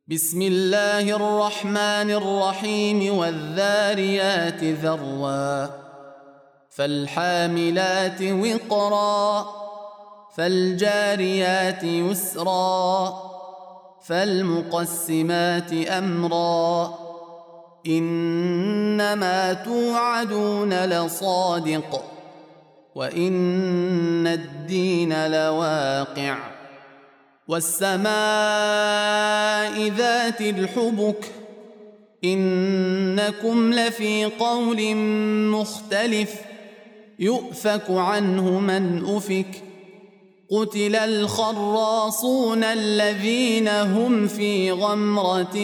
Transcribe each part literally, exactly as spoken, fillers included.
بسم الله الرحمن الرحيم والذاريات ذروا فالحاملات وقرا فالجاريات يسرا فالمقسمات أمرا إنما توعدون لصادق وإن الدين لواقع والسماء ذات الحبك إنكم لفي قول مختلف يؤفك عنه من أفك قتل الخراصون الذين هم في غمرة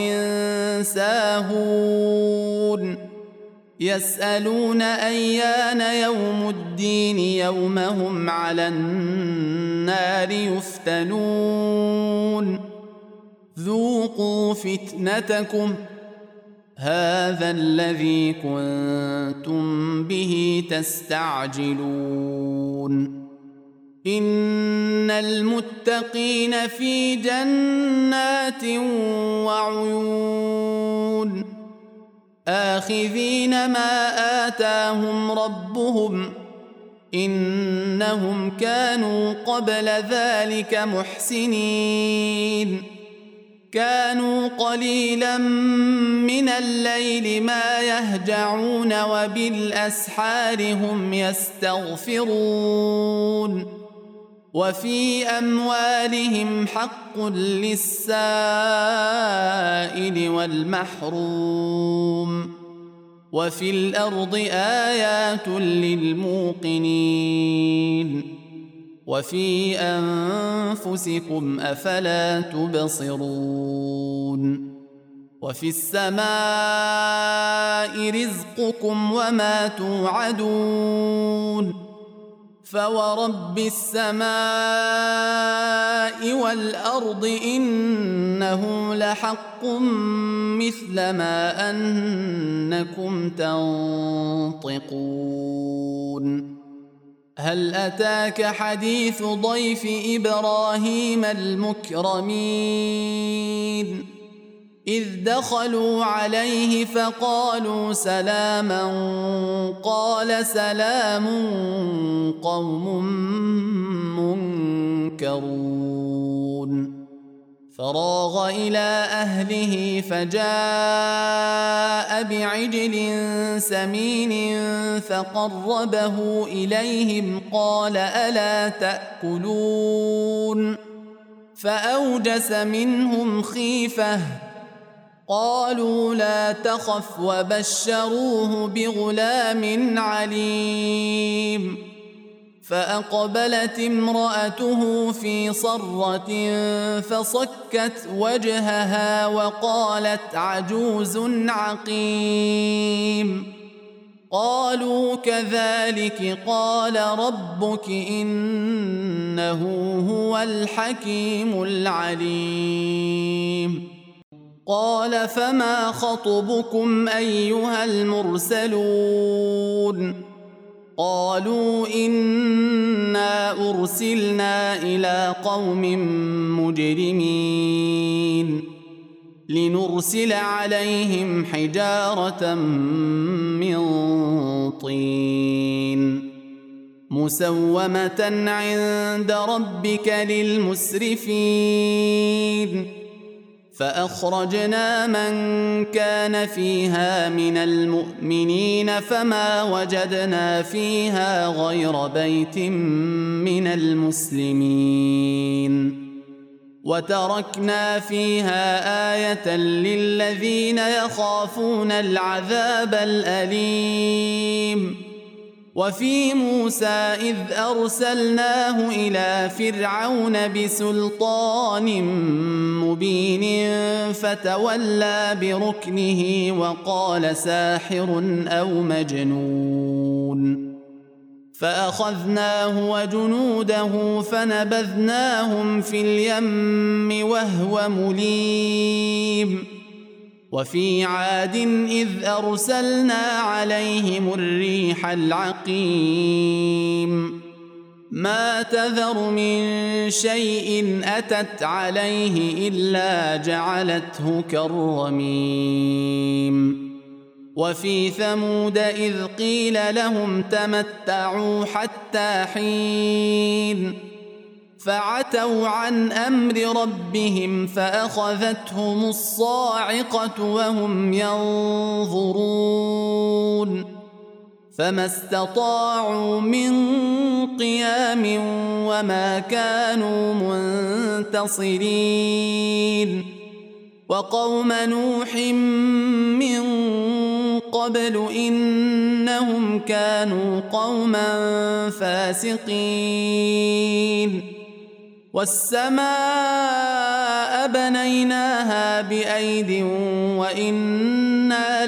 ساهون يسألون أيان يوم الدين يوم هم على النار يفتنون ذوقوا فتنتكم هذا الذي كنتم به تستعجلون إن المتقين في جنات وعيون آخذين ما آتاهم ربهم إنهم كانوا قبل ذلك محسنين كانوا قليلا من الليل ما يهجعون وبالأسحار هم يستغفرون وفي أموالهم حق للسائل والمحروم وفي الأرض آيات للموقنين وفي أنفسكم أفلا تبصرون وفي السماء رزقكم وما توعدون فورب السماء والأرض إنه لحق مثل ما أنكم تنطقون هل أتاك حديث ضيف إبراهيم المكرمين إذ دخلوا عليه فقالوا سلاما قال سلام قوم منكرون فراغ إلى أهله فجاء بعجل سمين فقربه إليهم قال ألا تأكلون فأوجس منهم خيفة قالوا لا تخف وبشروه بغلام عليم فأقبلت امرأته في صرة فصكت وجهها وقالت عجوز عقيم قالوا كذلك قال ربك إنه هو الحكيم العليم قال فما خطبكم أيها المرسلون قالوا إنا أرسلنا إلى قوم مجرمين لنرسل عليهم حجارة من طين مسومة عند ربك للمسرفين فأخرجنا من كان فيها من المؤمنين فما وجدنا فيها غير بيت من المسلمين وتركنا فيها آية للذين يخافون العذاب الأليم وفي موسى إذ أرسلناه إلى فرعون بسلطان مبين فتولى بركنه وقال ساحر أو مجنون فأخذناه وجنوده فنبذناهم في اليم وهو مليم وفي عاد إذ أرسلنا عليهم الريح العقيم ما تذر من شيء أتت عليه إلا جعلته كالرميم وفي ثمود إذ قيل لهم تمتعوا حتى حين فعتوا عن أمر ربهم فأخذتهم الصاعقة وهم ينظرون فما استطاعوا من قيام وما كانوا منتصرين وقوم نوح من قبل إنهم كانوا قوما فاسقين والسماء بنيناها بأيد وإنا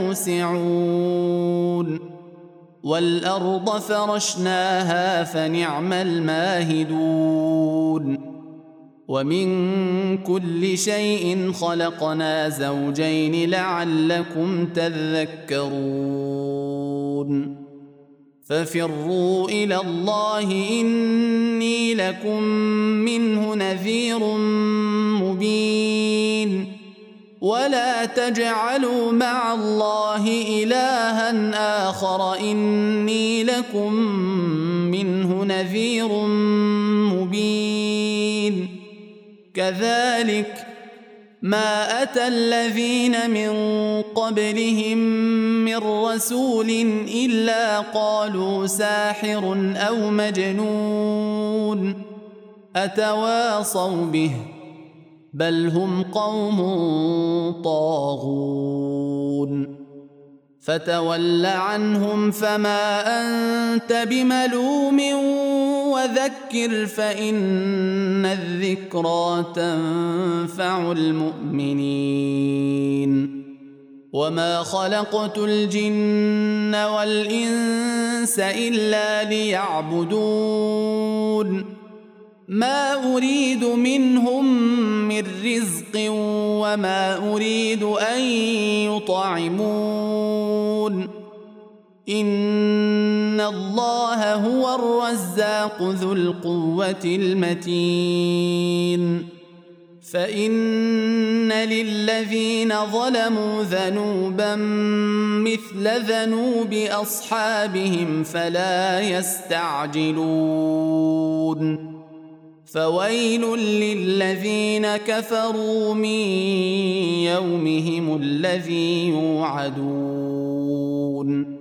لموسعون والأرض فرشناها فنعم الماهدون ومن كل شيء خلقنا زوجين لعلكم تذكرون ففروا إلى الله إني لكم منه نذير مبين ولا تجعلوا مع الله إلها آخر إني لكم منه نذير مبين كذلك ما أتى الذين من قبلهم من رسول إلا قالوا ساحر أو مجنون أتواصوا به بل هم قوم طاغون فتول عنهم فما أنت بملوم وذكر فإن الذكرى تنفع المؤمنين وما خلقت الجن والإنس إلا ليعبدون ما أريد منهم من رزق وما أريد أن يطعمون إن الله هو الرزاق ذو القوة المتين فإن للذين ظلموا ذنوبا مثل ذنوب أصحابهم فلا يستعجلون فويل للذين كفروا من يومهم الذي يوعدون